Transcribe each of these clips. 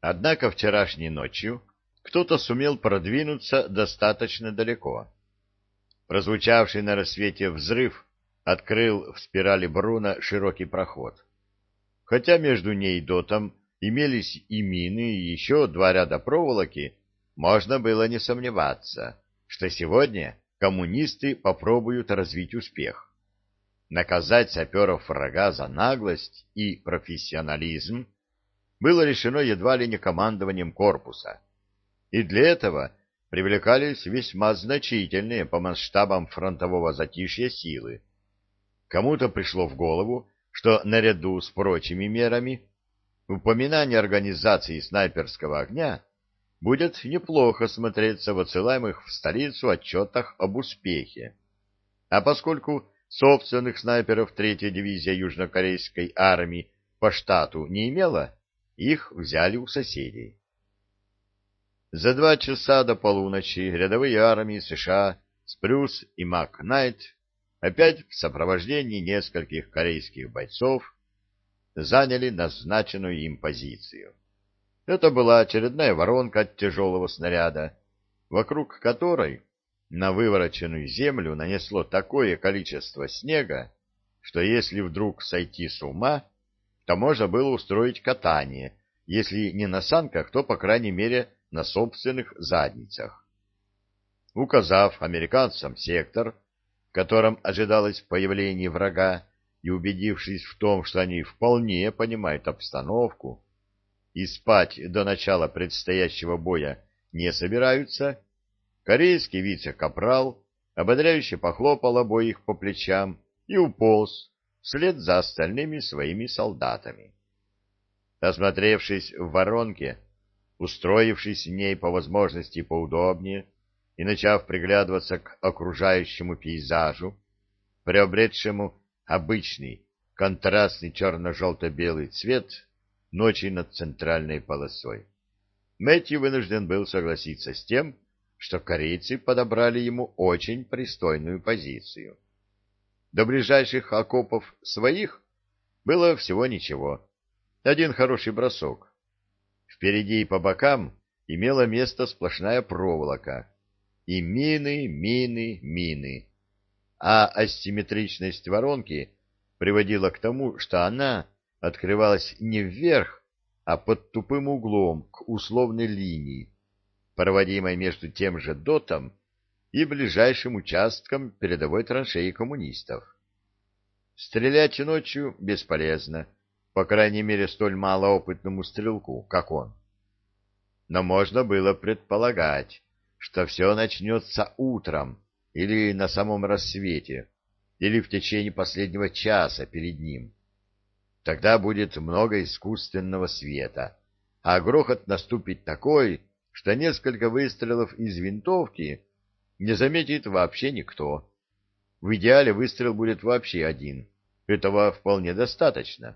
Однако вчерашней ночью кто-то сумел продвинуться достаточно далеко. Прозвучавший на рассвете взрыв открыл в спирали Бруна широкий проход. Хотя между ней и дотом имелись и мины, и еще два ряда проволоки, можно было не сомневаться, что сегодня коммунисты попробуют развить успех. Наказать саперов врага за наглость и профессионализм было решено едва ли не командованием корпуса, и для этого привлекались весьма значительные по масштабам фронтового затишья силы. Кому-то пришло в голову, что наряду с прочими мерами упоминание организации снайперского огня будет неплохо смотреться в отсылаемых в столицу отчетах об успехе. А поскольку собственных снайперов 3-я дивизия южнокорейской армии по штату не имела, их взяли у соседей. За 2 часа до полуночи рядовые армии США Спрюс и Макнайт опять в сопровождении нескольких корейских бойцов заняли назначенную им позицию. Это была очередная воронка от тяжелого снаряда, вокруг которой на вывороченную землю нанесло такое количество снега, что если вдруг сойти с ума, то можно было устроить катание, если не на санках, то, по крайней мере, на собственных задницах. Указав американцам сектор, в котором ожидалось появление врага, и убедившись в том, что они вполне понимают обстановку и спать до начала предстоящего боя не собираются, корейский вице-капрал ободряюще похлопал обоих по плечам и уполз вслед за остальными своими солдатами. Осмотревшись в воронке, устроившись в ней по возможности поудобнее и начав приглядываться к окружающему пейзажу, приобретшему обычный контрастный черно-желто-белый цвет ночи над центральной полосой, Мэтью вынужден был согласиться с тем, что корейцы подобрали ему очень пристойную позицию. До ближайших окопов своих было всего ничего, один хороший бросок. Впереди и по бокам имела место сплошная проволока, и мины, мины, мины. А асимметричность воронки приводила к тому, что она открывалась не вверх, а под тупым углом к условной линии, проводимой между тем же дотом и ближайшим участком передовой траншеи коммунистов. Стрелять ночью бесполезно, по крайней мере столь малоопытному стрелку, как он. Но можно было предполагать, что все начнется утром или на самом рассвете, или в течение последнего часа перед ним. Тогда будет много искусственного света, а грохот наступит такой, что несколько выстрелов из винтовки не заметит вообще никто. В идеале выстрел будет вообще один. Этого вполне достаточно.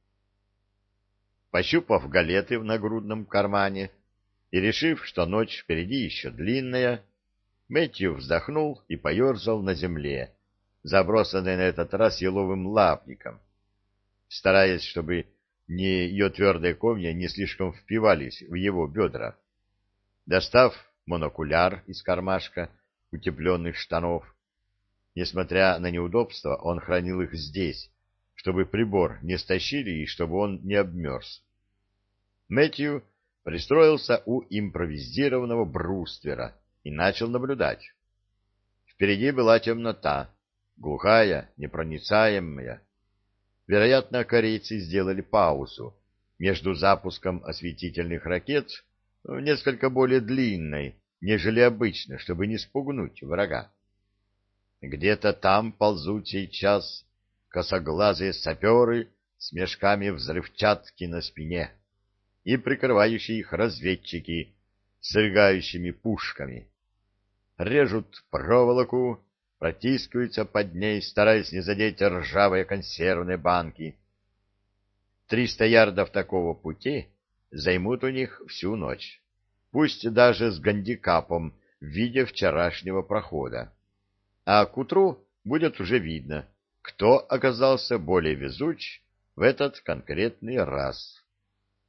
Пощупав галеты в нагрудном кармане и решив, что ночь впереди еще длинная, Мэтью вздохнул и поерзал на земле, забросанной на этот раз еловым лапником, стараясь, чтобы ее твердые комья не слишком впивались в его бедра. Достав монокуляр из кармашка утепленных штанов, несмотря на неудобства, он хранил их здесь, чтобы прибор не стащили и чтобы он не обмерз. Мэтью пристроился у импровизированного бруствера и начал наблюдать. Впереди была темнота, глухая, непроницаемая. Вероятно, корейцы сделали паузу между запуском осветительных ракет, несколько более длинной, нежели обычно, чтобы не спугнуть врага. Где-то там ползут сейчас косоглазые саперы с мешками взрывчатки на спине и прикрывающие их разведчики с рыгающими пушками. Режут проволоку, протискиваются под ней, стараясь не задеть ржавые консервные банки. 300 ярдов такого пути займут у них всю ночь, пусть даже с гандикапом в виде вчерашнего прохода. А к утру будет уже видно, кто оказался более везуч в этот конкретный раз.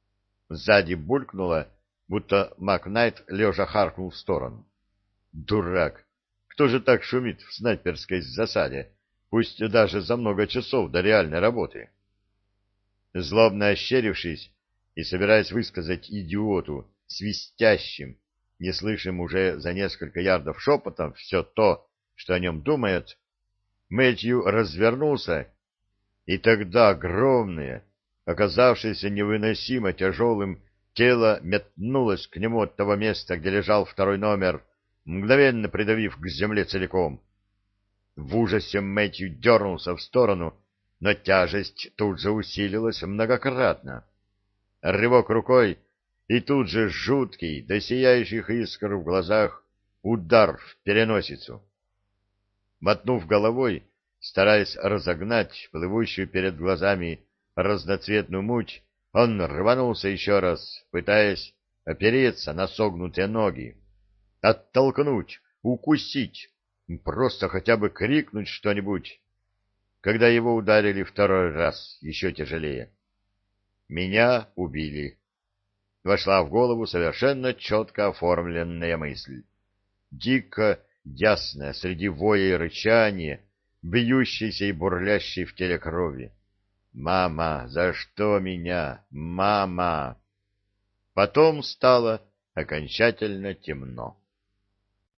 Сзади булькнуло, будто Макнайт лежа харкнул в сторону. Дурак! Кто же так шумит в снайперской засаде, пусть даже за много часов до реальной работы? Злобно ощерившись и собираясь высказать идиоту, свистящим, неслышим уже за несколько ярдов шепотом все то, что о нем думает, Мэтью развернулся, и тогда огромное, оказавшееся невыносимо тяжелым, тело метнулось к нему от того места, где лежал второй номер, мгновенно придавив к земле целиком. В ужасе Мэтью дернулся в сторону, но тяжесть тут же усилилась многократно. Рывок рукой, и тут же жуткий, до сияющих искр в глазах, удар в переносицу. Мотнув головой, стараясь разогнать плывущую перед глазами разноцветную муть, он рванулся еще раз, пытаясь опереться на согнутые ноги, оттолкнуть, укусить, просто хотя бы крикнуть что-нибудь, когда его ударили второй раз, еще тяжелее. «Меня убили!» Вошла в голову совершенно четко оформленная мысль. Дико ясная среди воя и рычания, бьющейся и бурлящей в теле крови. «Мама, за что меня? Мама!» Потом стало окончательно темно.